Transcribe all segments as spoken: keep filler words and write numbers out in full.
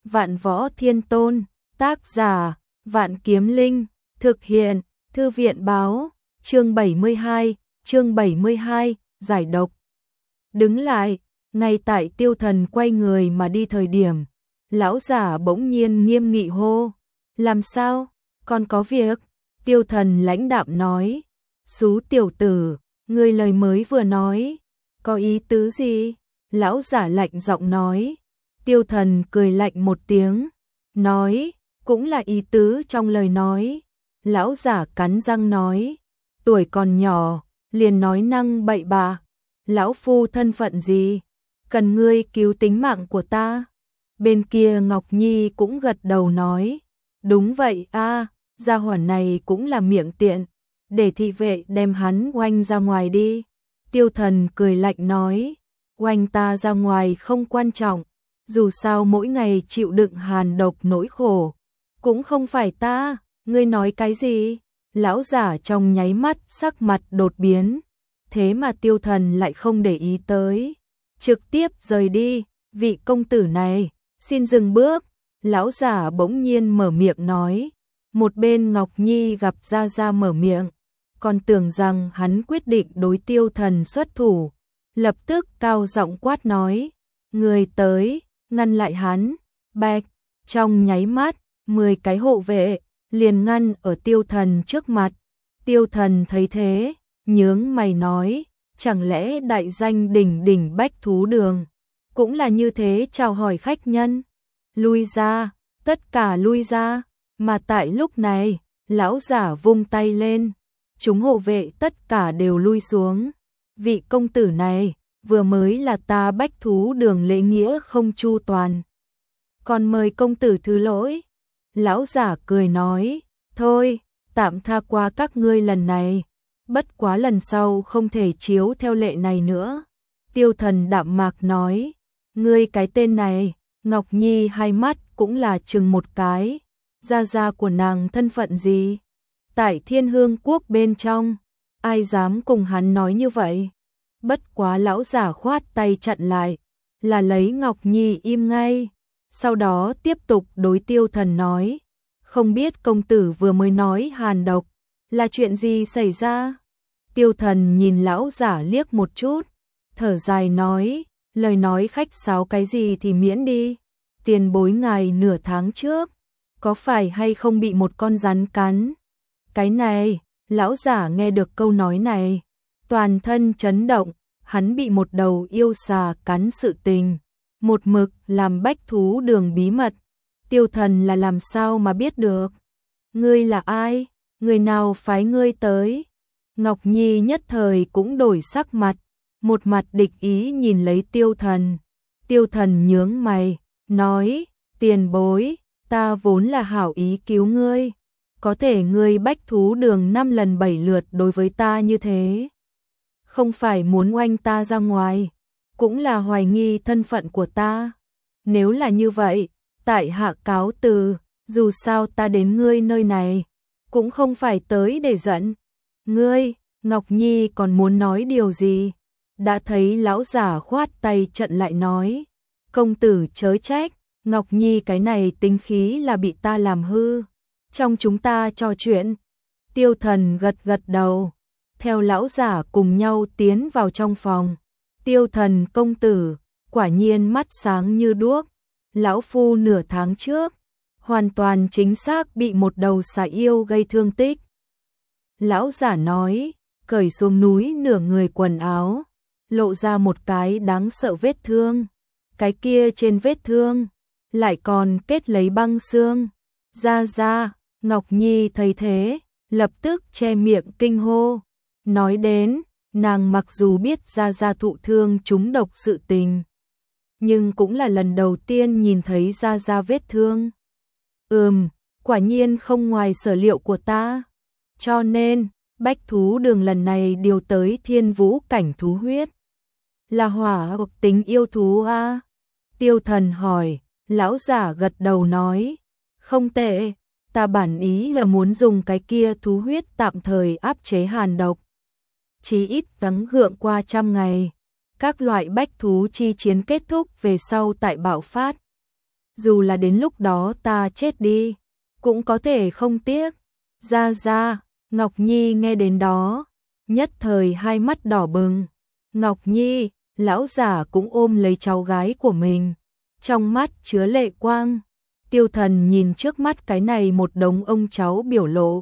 Vạn Võ Thiên Tôn, tác giả, Vạn Kiếm Linh, thực hiện, Thư viện báo, chương bảy mươi hai, chương bảy mươi hai, giải độc. Đứng lại, ngay tại Tiêu Thần quay người mà đi thời điểm, lão giả bỗng nhiên nghiêm nghị hô, làm sao, còn có việc, Tiêu Thần lãnh đạm nói, xú tiểu tử, ngươi lời mới vừa nói, có ý tứ gì, lão giả lạnh giọng nói. Tiêu Thần cười lạnh một tiếng, nói, cũng là ý tứ trong lời nói. Lão giả cắn răng nói, tuổi còn nhỏ, liền nói năng bậy bạ, lão phu thân phận gì, cần ngươi cứu tính mạng của ta. Bên kia Ngọc Nhi cũng gật đầu nói, đúng vậy a, gia hỏa này cũng là miệng tiện, để thị vệ đem hắn oanh ra ngoài đi. Tiêu Thần cười lạnh nói, oanh ta ra ngoài không quan trọng, dù sao mỗi ngày chịu đựng hàn độc nỗi khổ, cũng không phải ta, ngươi nói cái gì? Lão giả trong nháy mắt sắc mặt đột biến, thế mà Tiêu Thần lại không để ý tới, trực tiếp rời đi, vị công tử này, xin dừng bước. Lão giả bỗng nhiên mở miệng nói, một bên Ngọc Nhi gặp Gia Gia mở miệng, còn tưởng rằng hắn quyết định đối Tiêu Thần xuất thủ, lập tức cao giọng quát nói, người tới, ngăn lại hắn. Bạch, trong nháy mắt, mười cái hộ vệ liền ngăn ở Tiêu Thần trước mặt. Tiêu Thần thấy thế, nhướng mày nói, chẳng lẽ đại danh đỉnh đỉnh Bách Thú Đường cũng là như thế chào hỏi khách nhân? Lui ra, tất cả lui ra. Mà tại lúc này, lão giả vung tay lên, chúng hộ vệ tất cả đều lui xuống. Vị công tử này, vừa mới là ta Bách Thú Đường lễ nghĩa không chu toàn, còn mời công tử thứ lỗi. Lão giả cười nói, thôi, tạm tha qua các ngươi lần này, bất quá lần sau không thể chiếu theo lệ này nữa. Tiêu Thần đạm mạc nói, ngươi cái tên này. Ngọc Nhi hai mắt cũng là chừng một cái, gia gia của nàng thân phận gì? Tại Thiên Hương Quốc bên trong, ai dám cùng hắn nói như vậy? Bất quá lão giả khoát tay chặn lại, là lấy Ngọc Nhi im ngay. Sau đó tiếp tục đối Tiêu Thần nói, không biết công tử vừa mới nói hàn độc, là chuyện gì xảy ra? Tiêu Thần nhìn lão giả liếc một chút, thở dài nói, lời nói khách sáo cái gì thì miễn đi. Tiền bối ngài nửa tháng trước, có phải hay không bị một con rắn cắn? Cái này, lão giả nghe được câu nói này, toàn thân chấn động, hắn bị một đầu yêu xà cắn sự tình, một mực làm Bách Thú Đường bí mật. Tiêu Thần là làm sao mà biết được? Ngươi là ai? Người nào phái ngươi tới? Ngọc Nhi nhất thời cũng đổi sắc mặt, một mặt địch ý nhìn lấy Tiêu Thần. Tiêu Thần nhướng mày, nói, tiền bối, ta vốn là hảo ý cứu ngươi, có thể ngươi Bách Thú Đường năm lần bảy lượt đối với ta như thế, không phải muốn oanh ta ra ngoài, cũng là hoài nghi thân phận của ta. Nếu là như vậy, tại hạ cáo từ, dù sao ta đến ngươi nơi này, cũng không phải tới để giận. Ngươi, Ngọc Nhi còn muốn nói điều gì? Đã thấy lão giả khoát tay chặn lại nói, công tử chớ trách, Ngọc Nhi cái này tính khí là bị ta làm hư. Trong chúng ta trò chuyện, Tiêu Thần gật gật đầu, theo lão giả cùng nhau tiến vào trong phòng. Tiêu Thần công tử, quả nhiên mắt sáng như đuốc, lão phu nửa tháng trước, hoàn toàn chính xác bị một đầu xà yêu gây thương tích. Lão giả nói, cởi xuống núi nửa người quần áo, lộ ra một cái đáng sợ vết thương. Cái kia trên vết thương, lại còn kết lấy băng xương. Ra ra, Ngọc Nhi thấy thế, lập tức che miệng kinh hô. Nói đến, nàng mặc dù biết Gia Gia thụ thương trúng độc sự tình, nhưng cũng là lần đầu tiên nhìn thấy Gia Gia vết thương. Ừm, quả nhiên không ngoài sở liệu của ta. Cho nên, Bách Thú Đường lần này điều tới Thiên Vũ cảnh thú huyết. Là hỏa hoặc tính yêu thú a? À? Tiêu Thần hỏi, lão giả gật đầu nói, không tệ, ta bản ý là muốn dùng cái kia thú huyết tạm thời áp chế hàn độc. Chí ít gắng gượng qua trăm ngày, các loại bách thú chi chiến kết thúc về sau tại bạo phát. dù là đến lúc đó ta chết đi, cũng có thể không tiếc. Ra ra, Ngọc Nhi nghe đến đó, nhất thời hai mắt đỏ bừng. Ngọc Nhi, lão giả cũng ôm lấy cháu gái của mình, trong mắt chứa lệ quang. Tiêu Thần nhìn trước mắt cái này một đống ông cháu biểu lộ.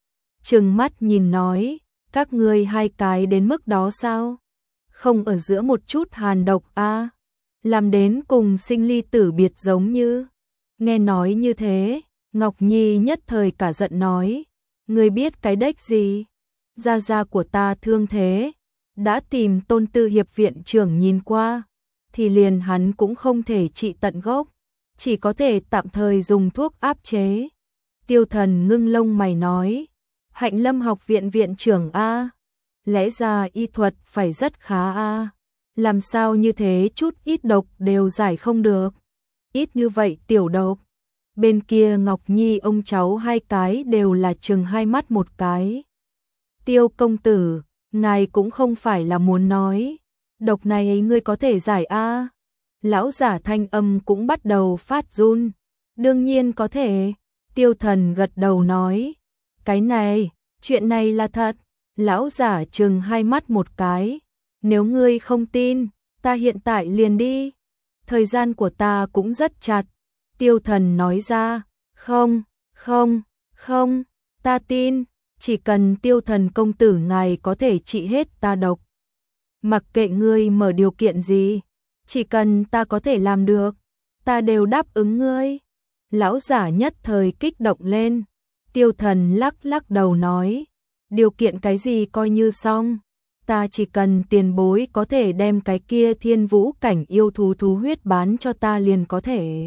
Trừng mắt nhìn nói, các ngươi hai cái đến mức đó sao? Không ở giữa một chút hàn độc a, à? Làm đến cùng sinh ly tử biệt giống như. Nghe nói như thế, Ngọc Nhi nhất thời cả giận nói, ngươi biết cái đếch gì? Gia gia của ta thương thế, đã tìm Tôn Tư Hiệp viện trưởng nhìn qua, thì liền hắn cũng không thể trị tận gốc, chỉ có thể tạm thời dùng thuốc áp chế. Tiêu Thần ngưng lông mày nói, Hạnh Lâm học viện viện trưởng a, lẽ ra y thuật phải rất khá a, làm sao như thế chút ít độc đều giải không được, ít như vậy tiểu độc. Bên kia Ngọc Nhi ông cháu hai cái đều là chừng hai mắt một cái. Tiêu công tử, ngài cũng không phải là muốn nói, độc này ấy ngươi có thể giải a? Lão giả thanh âm cũng bắt đầu phát run. Đương nhiên có thể. Tiêu Thần gật đầu nói, cái này, chuyện này là thật. Lão giả chừng hai mắt một cái, nếu ngươi không tin, ta hiện tại liền đi. Thời gian của ta cũng rất chặt. Tiêu Thần nói ra, không, không, không, ta tin, chỉ cần Tiêu Thần công tử ngài có thể trị hết ta độc. Mặc kệ ngươi mở điều kiện gì, chỉ cần ta có thể làm được, ta đều đáp ứng ngươi. Lão giả nhất thời kích động lên. Tiêu Thần lắc lắc đầu nói, điều kiện cái gì coi như xong, ta chỉ cần tiền bối có thể đem cái kia thiên vũ cảnh yêu thú thú huyết bán cho ta liền có thể.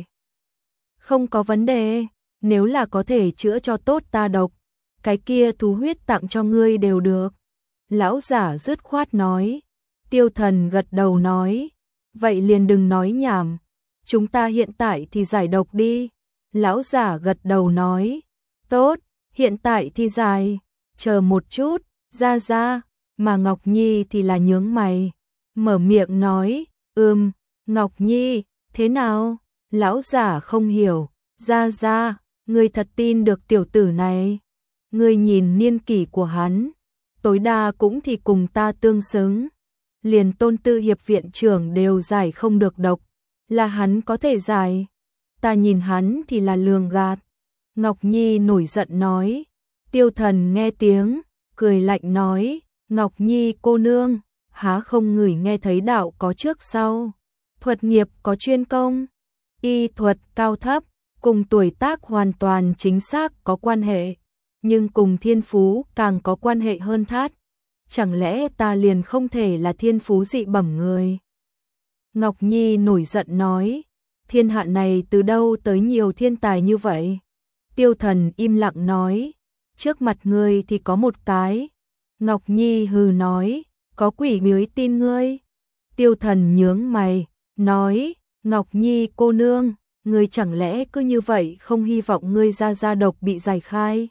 Không có vấn đề, nếu là có thể chữa cho tốt ta độc, cái kia thú huyết tặng cho ngươi đều được. Lão giả dứt khoát nói. Tiêu Thần gật đầu nói, vậy liền đừng nói nhảm, chúng ta hiện tại thì giải độc đi. Lão giả gật đầu nói, tốt, hiện tại thì giải, chờ một chút, ra ra, mà Ngọc Nhi thì là nhướng mày, mở miệng nói, ừm, Ngọc Nhi, thế nào? Lão giả không hiểu, ra ra, ngươi thật tin được tiểu tử này, ngươi nhìn niên kỷ của hắn, tối đa cũng thì cùng ta tương xứng. Liền Tôn Tư Hiệp viện trưởng đều giải không được độc, là hắn có thể giải, ta nhìn hắn thì là lường gạt. Ngọc Nhi nổi giận nói. Tiêu Thần nghe tiếng, cười lạnh nói, Ngọc Nhi cô nương, há không ngửi nghe thấy đạo có trước sau, thuật nghiệp có chuyên công, y thuật cao thấp, cùng tuổi tác hoàn toàn chính xác có quan hệ, nhưng cùng thiên phú càng có quan hệ hơn thát. Chẳng lẽ ta liền không thể là thiên phú dị bẩm người? Ngọc Nhi nổi giận nói, thiên hạ này từ đâu tới nhiều thiên tài như vậy? Tiêu Thần im lặng nói, trước mặt ngươi thì có một cái. Ngọc Nhi hừ nói, có quỷ mới tin ngươi. Tiêu Thần nhướng mày, nói, Ngọc Nhi cô nương, ngươi chẳng lẽ cứ như vậy không hy vọng ngươi ra ra độc bị giải khai?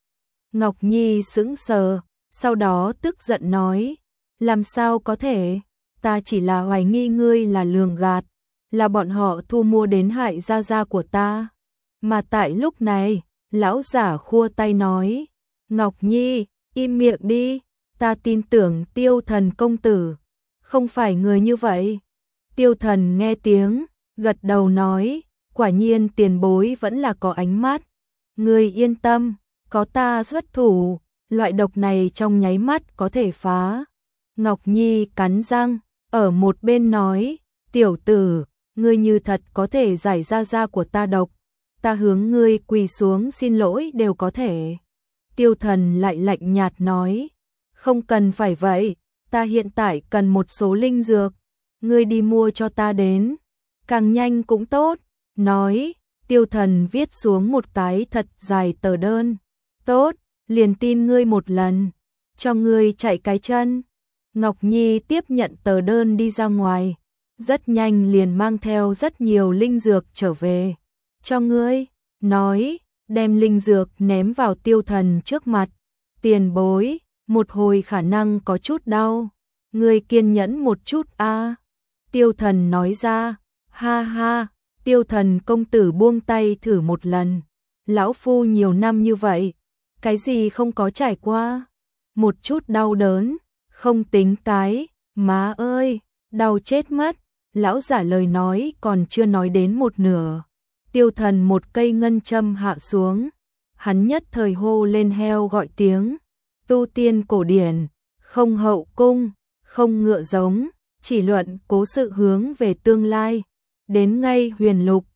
Ngọc Nhi sững sờ. Sau đó tức giận nói, làm sao có thể, ta chỉ là hoài nghi ngươi là lường gạt, là bọn họ thu mua đến hại gia gia của ta. Mà tại lúc này, lão giả khua tay nói, Ngọc Nhi, im miệng đi, ta tin tưởng Tiêu Thần công tử, không phải người như vậy. Tiêu Thần nghe tiếng, gật đầu nói, quả nhiên tiền bối vẫn là có ánh mắt, ngươi yên tâm, có ta xuất thủ. Loại độc này trong nháy mắt có thể phá. Ngọc Nhi cắn răng, ở một bên nói, tiểu tử, ngươi như thật có thể giải ra da của ta độc, ta hướng ngươi quỳ xuống xin lỗi đều có thể. Tiêu Thần lại lạnh nhạt nói, không cần phải vậy, ta hiện tại cần một số linh dược, ngươi đi mua cho ta đến, càng nhanh cũng tốt. Nói, Tiêu Thần viết xuống một cái thật dài tờ đơn, tốt. Liền tin ngươi một lần, cho ngươi chạy cái chân. Ngọc Nhi tiếp nhận tờ đơn đi ra ngoài, rất nhanh liền mang theo rất nhiều linh dược trở về. Cho ngươi, nói, đem linh dược ném vào Tiêu Thần trước mặt. Tiền bối, một hồi khả năng có chút đau, ngươi kiên nhẫn một chút a. Tiêu Thần nói ra, ha ha, Tiêu Thần công tử buông tay thử một lần. Lão phu nhiều năm như vậy, cái gì không có trải qua? Một chút đau đớn, không tính cái, má ơi, đau chết mất. Lão giả lời nói còn chưa nói đến một nửa. Tiêu Thần một cây ngân châm hạ xuống, hắn nhất thời hô lên heo gọi tiếng. Tu tiên cổ điển, không hậu cung, không ngựa giống, chỉ luận cố sự hướng về tương lai. Đến ngay huyền lục,